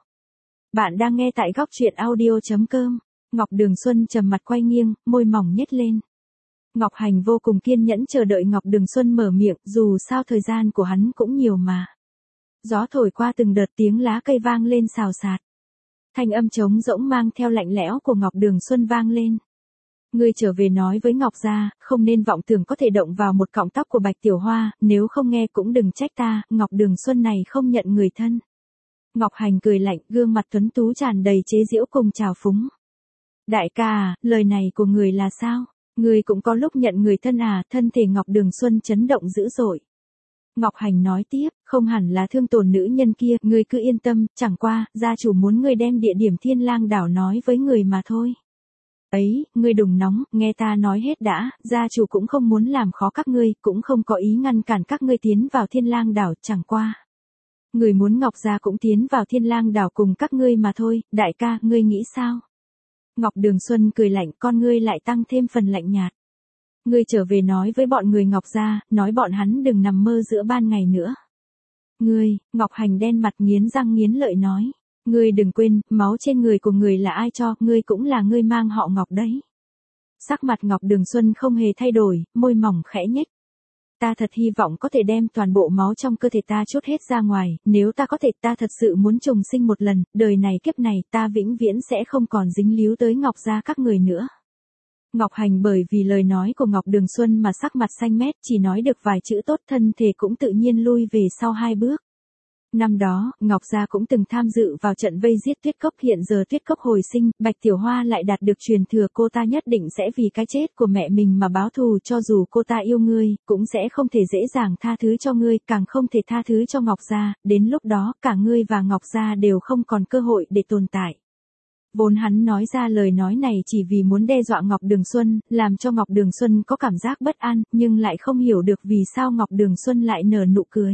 A: Bạn đang nghe tại góc truyện audio.com. Ngọc Đường Xuân trầm mặt quay nghiêng, môi mỏng nhếch lên. Ngọc Hành vô cùng kiên nhẫn chờ đợi Ngọc Đường Xuân mở miệng, dù sao thời gian của hắn cũng nhiều mà. Gió thổi qua từng đợt tiếng lá cây vang lên xào xạc. Thanh âm trống rỗng mang theo lạnh lẽo của Ngọc Đường Xuân vang lên. Ngươi trở về nói với Ngọc gia, không nên vọng tưởng có thể động vào một cọng tóc của Bạch Tiểu Hoa, nếu không nghe cũng đừng trách ta, Ngọc Đường Xuân này không nhận người thân. Ngọc Hành cười lạnh, gương mặt tuấn tú tràn đầy chế giễu cùng trào phúng. Đại ca à, lời này của người là sao? Người cũng có lúc nhận người thân à? Thân thể Ngọc Đường Xuân chấn động dữ dội. Ngọc Hành nói tiếp, không hẳn là thương tổn nữ nhân kia, ngươi cứ yên tâm, chẳng qua, gia chủ muốn ngươi đem địa điểm Thiên Lang đảo nói với người mà thôi. Ấy, ngươi đừng nóng, nghe ta nói hết đã, gia chủ cũng không muốn làm khó các ngươi, cũng không có ý ngăn cản các ngươi tiến vào Thiên Lang đảo, chẳng qua. Người muốn Ngọc gia cũng tiến vào Thiên Lang đảo cùng các ngươi mà thôi, đại ca, ngươi nghĩ sao? Ngọc Đường Xuân cười lạnh, con ngươi lại tăng thêm phần lạnh nhạt. Ngươi trở về nói với bọn người Ngọc gia, nói bọn hắn đừng nằm mơ giữa ban ngày nữa. Ngươi, Ngọc Hành đen mặt nghiến răng nghiến lợi nói. Ngươi đừng quên, máu trên người của người là ai cho, ngươi cũng là ngươi mang họ Ngọc đấy. Sắc mặt Ngọc Đường Xuân không hề thay đổi, môi mỏng khẽ nhếch. Ta thật hy vọng có thể đem toàn bộ máu trong cơ thể ta trút hết ra ngoài, nếu ta có thể ta thật sự muốn trùng sinh một lần, đời này kiếp này ta vĩnh viễn sẽ không còn dính líu tới Ngọc gia các người nữa. Ngọc Hành bởi vì lời nói của Ngọc Đường Xuân mà sắc mặt xanh mét, chỉ nói được vài chữ tốt, thân thể cũng tự nhiên lui về sau 2 bước. Năm đó, Ngọc gia cũng từng tham dự vào trận vây giết Tuyết Cốc, hiện giờ Tuyết Cốc hồi sinh, Bạch Tiểu Hoa lại đạt được truyền thừa, cô ta nhất định sẽ vì cái chết của mẹ mình mà báo thù, cho dù cô ta yêu ngươi, cũng sẽ không thể dễ dàng tha thứ cho ngươi, càng không thể tha thứ cho Ngọc gia, đến lúc đó, cả ngươi và Ngọc gia đều không còn cơ hội để tồn tại. Vốn hắn nói ra lời nói này chỉ vì muốn đe dọa Ngọc Đường Xuân, làm cho Ngọc Đường Xuân có cảm giác bất an, nhưng lại không hiểu được vì sao Ngọc Đường Xuân lại nở nụ cười.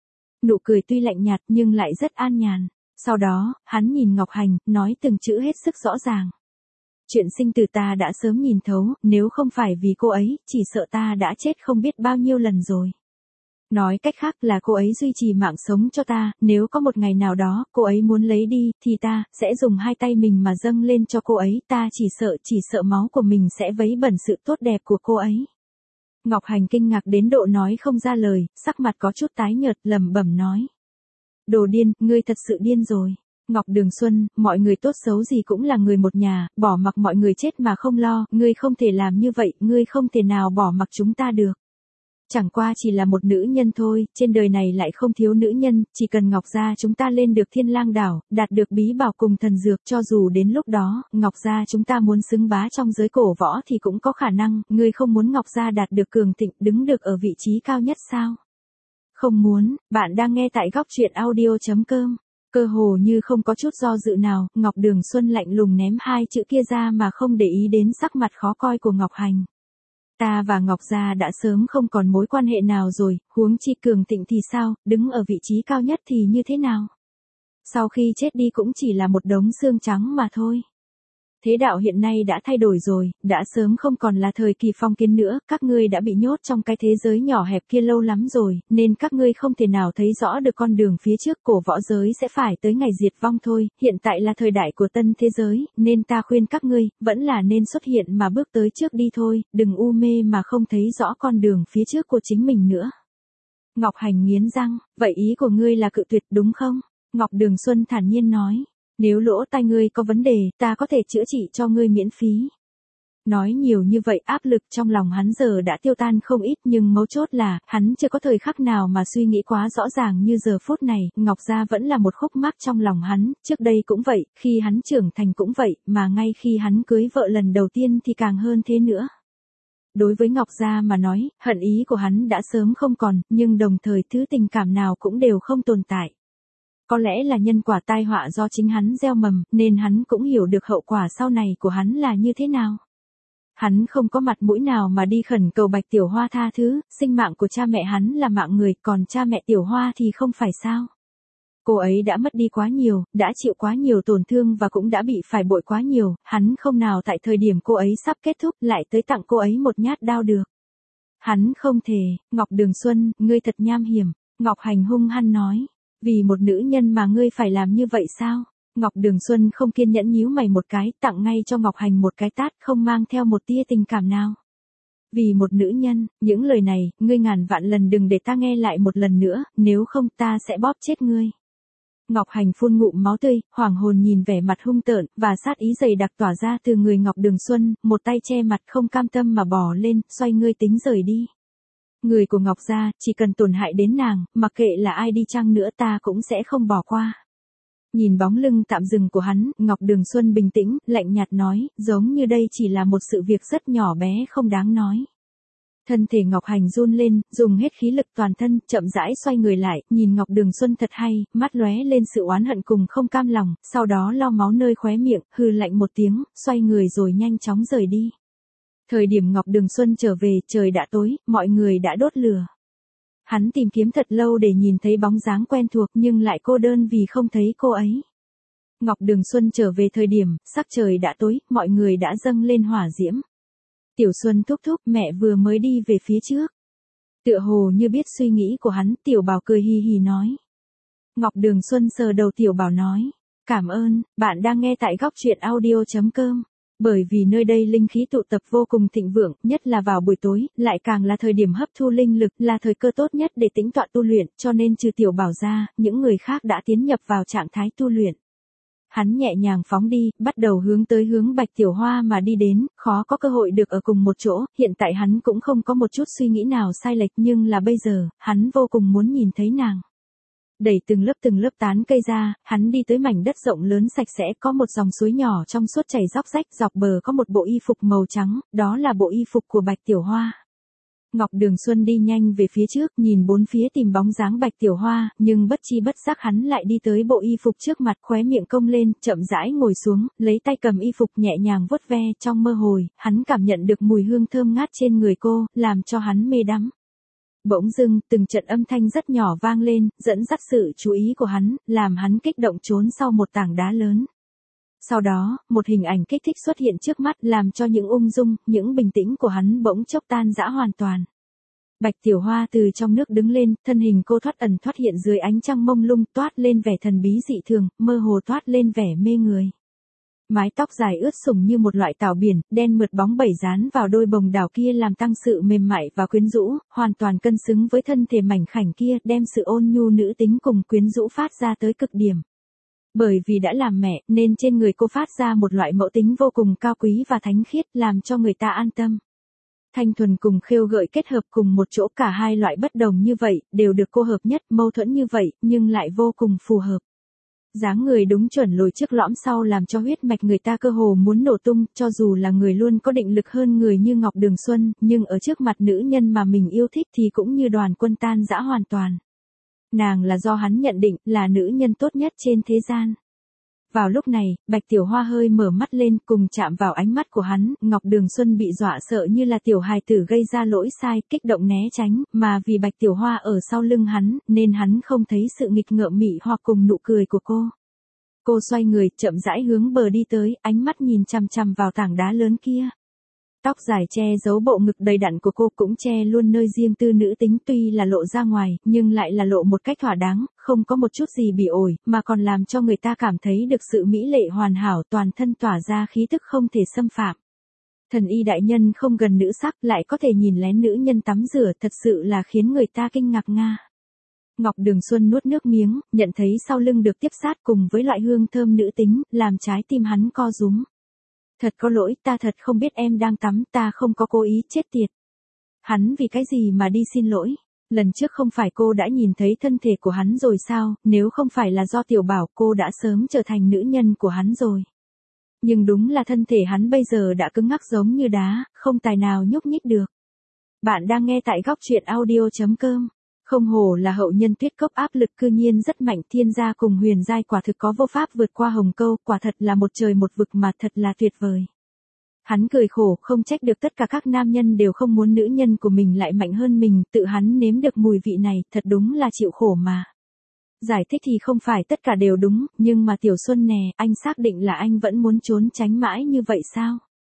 A: Nụ cười tuy lạnh nhạt nhưng lại rất an nhàn. Sau đó, hắn nhìn Ngọc Hành, nói từng chữ hết sức rõ ràng. Chuyện sinh tử ta đã sớm nhìn thấu, nếu không phải vì cô ấy, chỉ sợ ta đã chết không biết bao nhiêu lần rồi. Nói cách khác là cô ấy duy trì mạng sống cho ta, nếu có một ngày nào đó, cô ấy muốn lấy đi, thì ta, sẽ dùng 2 tay mình mà dâng lên cho cô ấy, ta chỉ sợ máu của mình sẽ vấy bẩn sự tốt đẹp của cô ấy. Ngọc Hành kinh ngạc đến độ nói không ra lời, sắc mặt có chút tái nhợt, lẩm bẩm nói. Đồ điên, ngươi thật sự điên rồi. Ngọc Đường Xuân, mọi người tốt xấu gì cũng là người một nhà, bỏ mặc mọi người chết mà không lo, ngươi không thể làm như vậy, ngươi không thể nào bỏ mặc chúng ta được. Chẳng qua chỉ là một nữ nhân thôi, trên đời này lại không thiếu nữ nhân, chỉ cần Ngọc gia chúng ta lên được Thiên Lang đảo, đạt được bí bảo cùng thần dược, cho dù đến lúc đó, Ngọc gia chúng ta muốn xứng bá trong giới cổ võ thì cũng có khả năng, ngươi không muốn Ngọc gia đạt được cường thịnh, đứng được ở vị trí cao nhất sao? Không muốn, bạn đang nghe tại góc truyện audio.com. Cơ hồ như không có chút do dự nào, Ngọc Đường Xuân lạnh lùng ném 2 chữ kia ra mà không để ý đến sắc mặt khó coi của Ngọc Hành. Ta và Ngọc gia đã sớm không còn mối quan hệ nào rồi, huống chi cường thịnh thì sao, đứng ở vị trí cao nhất thì như thế nào? Sau khi chết đi cũng chỉ là một đống xương trắng mà thôi. Thế đạo hiện nay đã thay đổi rồi, đã sớm không còn là thời kỳ phong kiến nữa, các ngươi đã bị nhốt trong cái thế giới nhỏ hẹp kia lâu lắm rồi, nên các ngươi không thể nào thấy rõ được con đường phía trước, cổ võ giới sẽ phải tới ngày diệt vong thôi, hiện tại là thời đại của tân thế giới, nên ta khuyên các ngươi, vẫn là nên xuất hiện mà bước tới trước đi thôi, đừng u mê mà không thấy rõ con đường phía trước của chính mình nữa. Ngọc Hành nghiến răng, vậy ý của ngươi là cự tuyệt đúng không? Ngọc Đường Xuân thản nhiên nói. Nếu lỗ tai ngươi có vấn đề, ta có thể chữa trị cho ngươi miễn phí. Nói nhiều như vậy, áp lực trong lòng hắn giờ đã tiêu tan không ít, nhưng mấu chốt là, hắn chưa có thời khắc nào mà suy nghĩ quá rõ ràng như giờ phút này, Ngọc gia vẫn là một khúc mắc trong lòng hắn, trước đây cũng vậy, khi hắn trưởng thành cũng vậy, mà ngay khi hắn cưới vợ lần đầu tiên thì càng hơn thế nữa. Đối với Ngọc gia mà nói, hận ý của hắn đã sớm không còn, nhưng đồng thời thứ tình cảm nào cũng đều không tồn tại. Có lẽ là nhân quả tai họa do chính hắn gieo mầm, nên hắn cũng hiểu được hậu quả sau này của hắn là như thế nào. Hắn không có mặt mũi nào mà đi khẩn cầu Bạch Tiểu Hoa tha thứ, sinh mạng của cha mẹ hắn là mạng người, còn cha mẹ Tiểu Hoa thì không phải sao. Cô ấy đã mất đi quá nhiều, đã chịu quá nhiều tổn thương và cũng đã bị phải bội quá nhiều, hắn không nào tại thời điểm cô ấy sắp kết thúc lại tới tặng cô ấy một nhát đao được. Hắn không thể, Ngọc Đường Xuân, ngươi thật nham hiểm, Ngọc Hành hung hăng nói. Vì một nữ nhân mà ngươi phải làm như vậy sao? Ngọc Đường Xuân không kiên nhẫn nhíu mày một cái, tặng ngay cho Ngọc Hành một cái tát không mang theo một tia tình cảm nào. Vì một nữ nhân, những lời này, ngươi ngàn vạn lần đừng để ta nghe lại một lần nữa, nếu không ta sẽ bóp chết ngươi. Ngọc Hành phun ngụm máu tươi, hoảng hồn nhìn vẻ mặt hung tợn, và sát ý dày đặc tỏa ra từ người Ngọc Đường Xuân, một tay che mặt không cam tâm mà bò lên, xoay ngươi tính rời đi. Người của Ngọc gia, chỉ cần tổn hại đến nàng, mặc kệ là ai đi chăng nữa ta cũng sẽ không bỏ qua. Nhìn bóng lưng tạm dừng của hắn, Ngọc Đường Xuân bình tĩnh, lạnh nhạt nói, giống như đây chỉ là một sự việc rất nhỏ bé không đáng nói. Thân thể Ngọc Hành run lên, dùng hết khí lực toàn thân, chậm rãi xoay người lại, nhìn Ngọc Đường Xuân thật hay, mắt lóe lên sự oán hận cùng không cam lòng, sau đó lau máu nơi khóe miệng, hừ lạnh một tiếng, xoay người rồi nhanh chóng rời đi. Thời điểm Ngọc Đường Xuân trở về, trời đã tối, mọi người đã đốt lửa. Hắn tìm kiếm thật lâu để nhìn thấy bóng dáng quen thuộc nhưng lại cô đơn vì không thấy cô ấy. Ngọc Đường Xuân trở về thời điểm, sắc trời đã tối, mọi người đã dâng lên hỏa diễm. Tiểu Xuân thúc thúc, mẹ vừa mới đi về phía trước. Tựa hồ như biết suy nghĩ của hắn, Tiểu Bảo cười hì hì nói. Ngọc Đường Xuân sờ đầu Tiểu Bảo nói. Cảm ơn, bạn đang nghe tại góc truyện audio.com. Bởi vì nơi đây linh khí tụ tập vô cùng thịnh vượng, nhất là vào buổi tối, lại càng là thời điểm hấp thu linh lực, là thời cơ tốt nhất để tĩnh tọa tu luyện, cho nên trừ Tiểu Bảo ra, những người khác đã tiến nhập vào trạng thái tu luyện. Hắn nhẹ nhàng phóng đi, bắt đầu hướng tới hướng Bạch Tiểu Hoa mà đi đến, khó có cơ hội được ở cùng một chỗ, hiện tại hắn cũng không có một chút suy nghĩ nào sai lệch nhưng là bây giờ, hắn vô cùng muốn nhìn thấy nàng. Đẩy từng lớp tán cây ra, hắn đi tới mảnh đất rộng lớn sạch sẽ, có một dòng suối nhỏ trong suốt chảy róc rách, dọc bờ có một bộ y phục màu trắng, đó là bộ y phục của Bạch Tiểu Hoa. Ngọc Đường Xuân đi nhanh về phía trước, nhìn bốn phía tìm bóng dáng Bạch Tiểu Hoa, nhưng bất chi bất giác hắn lại đi tới bộ y phục trước mặt, khóe miệng cong lên, chậm rãi ngồi xuống, lấy tay cầm y phục nhẹ nhàng vuốt ve, trong mơ hồ, hắn cảm nhận được mùi hương thơm ngát trên người cô, làm cho hắn mê đắm. Bỗng dưng, từng trận âm thanh rất nhỏ vang lên, dẫn dắt sự chú ý của hắn, làm hắn kích động trốn sau một tảng đá lớn. Sau đó, một hình ảnh kích thích xuất hiện trước mắt, làm cho những ung dung, những bình tĩnh của hắn bỗng chốc tan rã hoàn toàn. Bạch Tiểu Hoa từ trong nước đứng lên, thân hình cô thoát ẩn thoát hiện dưới ánh trăng mông lung, toát lên vẻ thần bí dị thường, mơ hồ toát lên vẻ mê người. Mái tóc dài ướt sũng như một loại tảo biển, đen mượt bóng bẩy dán vào đôi bồng đào kia làm tăng sự mềm mại và quyến rũ, hoàn toàn cân xứng với thân thể mảnh khảnh kia, đem sự ôn nhu nữ tính cùng quyến rũ phát ra tới cực điểm. Bởi vì đã làm mẹ, nên trên người cô phát ra một loại mẫu tính vô cùng cao quý và thánh khiết, làm cho người ta an tâm. Thanh thuần cùng khêu gợi kết hợp cùng một chỗ, cả hai loại bất đồng như vậy, đều được cô hợp nhất, mâu thuẫn như vậy, nhưng lại vô cùng phù hợp. Dáng người đúng chuẩn lồi trước lõm sau làm cho huyết mạch người ta cơ hồ muốn nổ tung, cho dù là người luôn có định lực hơn người như Ngọc Đường Xuân, nhưng ở trước mặt nữ nhân mà mình yêu thích thì cũng như đoàn quân tan rã hoàn toàn. Nàng là do hắn nhận định là nữ nhân tốt nhất trên thế gian. Vào lúc này, Bạch Tiểu Hoa hơi mở mắt lên, cùng chạm vào ánh mắt của hắn, Ngọc Đường Xuân bị dọa sợ như là tiểu hài tử gây ra lỗi sai, kích động né tránh, mà vì Bạch Tiểu Hoa ở sau lưng hắn, nên hắn không thấy sự nghịch ngợm mị hoặc cùng nụ cười của cô. Cô xoay người, chậm rãi hướng bờ đi tới, ánh mắt nhìn chằm chằm vào tảng đá lớn kia. Tóc dài che giấu bộ ngực đầy đặn của cô, cũng che luôn nơi riêng tư nữ tính, tuy là lộ ra ngoài, nhưng lại là lộ một cách thỏa đáng, không có một chút gì bỉ ổi, mà còn làm cho người ta cảm thấy được sự mỹ lệ hoàn hảo, toàn thân tỏa ra khí tức không thể xâm phạm. Thần y đại nhân không gần nữ sắc, lại có thể nhìn lén nữ nhân tắm rửa, thật sự là khiến người ta kinh ngạc nga. Ngọc Đường Xuân nuốt nước miếng, nhận thấy sau lưng được tiếp sát cùng với loại hương thơm nữ tính, làm trái tim hắn co rúm. Thật có lỗi, ta thật không biết em đang tắm, ta không có cố ý, chết tiệt. Hắn vì cái gì mà đi xin lỗi? Lần trước không phải cô đã nhìn thấy thân thể của hắn rồi sao, nếu không phải là do Tiểu Bảo, cô đã sớm trở thành nữ nhân của hắn rồi. Nhưng đúng là thân thể hắn bây giờ đã cứng ngắc giống như đá, không tài nào nhúc nhích được. Bạn đang nghe tại góc truyện audio.com. Không hổ là hậu nhân Tuyết Cốc, áp lực cư nhiên rất mạnh, thiên gia cùng huyền giai quả thực có vô pháp vượt qua hồng câu, quả thật là một trời một vực mà thật là tuyệt vời. Hắn cười khổ, không trách được tất cả các nam nhân đều không muốn nữ nhân của mình lại mạnh hơn mình, tự hắn nếm được mùi vị này, thật đúng là chịu khổ mà. Giải thích thì không phải tất cả đều đúng, nhưng mà Tiểu Xuân nè, anh xác định là anh vẫn muốn trốn tránh mãi như vậy sao?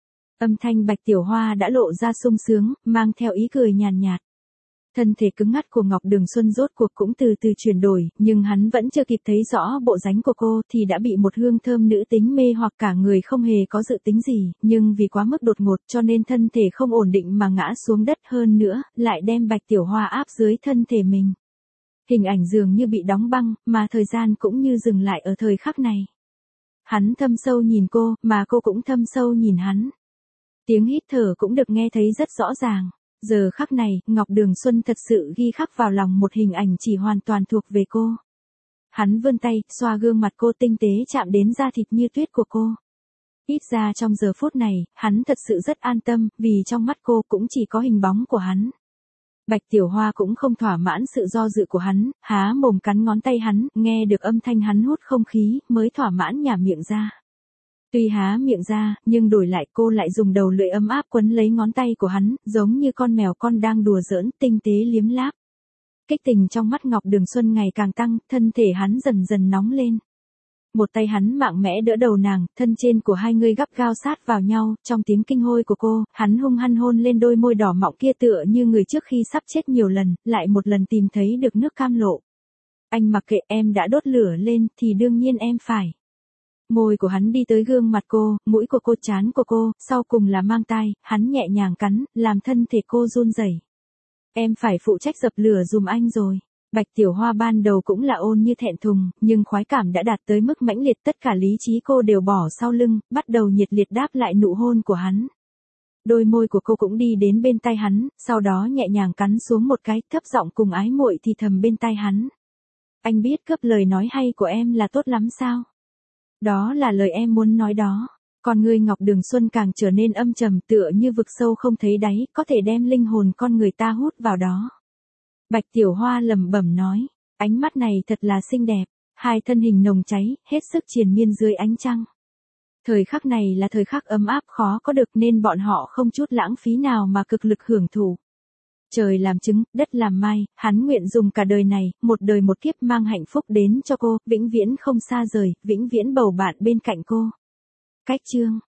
A: Âm thanh Bạch Tiểu Hoa đã lộ ra sung sướng, mang theo ý cười nhàn nhạt. Thân thể cứng ngắc của Ngọc Đường Xuân rốt cuộc cũng từ từ chuyển đổi, nhưng hắn vẫn chưa kịp thấy rõ bộ dáng của cô thì đã bị một hương thơm nữ tính mê hoặc cả người không hề có dự tính gì, nhưng vì quá mức đột ngột cho nên thân thể không ổn định mà ngã xuống đất, hơn nữa, lại đem Bạch Tiểu Hoa áp dưới thân thể mình. Hình ảnh dường như bị đóng băng, mà thời gian cũng như dừng lại ở thời khắc này. Hắn thâm sâu nhìn cô, mà cô cũng thâm sâu nhìn hắn. Tiếng hít thở cũng được nghe thấy rất rõ ràng. Giờ khắc này, Ngọc Đường Xuân thật sự ghi khắc vào lòng một hình ảnh chỉ hoàn toàn thuộc về cô. Hắn vươn tay, xoa gương mặt cô, tinh tế chạm đến da thịt như tuyết của cô. Ít ra trong giờ phút này, hắn thật sự rất an tâm, vì trong mắt cô cũng chỉ có hình bóng của hắn. Bạch Tiểu Hoa cũng không thỏa mãn sự do dự của hắn, há mồm cắn ngón tay hắn, nghe được âm thanh hắn hút không khí, mới thỏa mãn nhả miệng ra. Tuy há miệng ra, nhưng đổi lại cô lại dùng đầu lưỡi ấm áp quấn lấy ngón tay của hắn, giống như con mèo con đang đùa giỡn, tinh tế liếm láp. Kích tình trong mắt Ngọc Đường Xuân ngày càng tăng, thân thể hắn dần dần nóng lên. Một tay hắn mạnh mẽ đỡ đầu nàng, thân trên của hai người gắp gao sát vào nhau, trong tiếng kinh hôi của cô, hắn hung hăng hôn lên đôi môi đỏ mọng kia tựa như người trước khi sắp chết nhiều lần, lại một lần tìm thấy được nước cam lộ. Anh mặc kệ, em đã đốt lửa lên, thì đương nhiên em phải. Môi của hắn đi tới gương mặt cô, mũi của cô, trán của cô, sau cùng là mang tai, hắn nhẹ nhàng cắn, làm thân thể cô run rẩy. Em phải phụ trách dập lửa dùm anh rồi. Bạch Tiểu Hoa ban đầu cũng là ôn như thẹn thùng, nhưng khoái cảm đã đạt tới mức mãnh liệt, tất cả lý trí cô đều bỏ sau lưng, bắt đầu nhiệt liệt đáp lại nụ hôn của hắn. Đôi môi của cô cũng đi đến bên tai hắn, sau đó nhẹ nhàng cắn xuống một cái, thấp giọng cùng ái muội thì thầm bên tai hắn. Anh biết cướp lời nói hay của em là tốt lắm sao? Đó là lời em muốn nói đó. Con người Ngọc Đường Xuân càng trở nên âm trầm, tựa như vực sâu không thấy đáy, có thể đem linh hồn con người ta hút vào đó. Bạch Tiểu Hoa lẩm bẩm nói, ánh mắt này thật là xinh đẹp, hai thân hình nồng cháy, hết sức triền miên dưới ánh trăng. Thời khắc này là thời khắc ấm áp khó có được nên bọn họ không chút lãng phí nào mà cực lực hưởng thụ. Trời làm trứng, đất làm mai, hắn nguyện dùng cả đời này, một đời một kiếp mang hạnh phúc đến cho cô, vĩnh viễn không xa rời, vĩnh viễn bầu bạn bên cạnh cô. Cách chương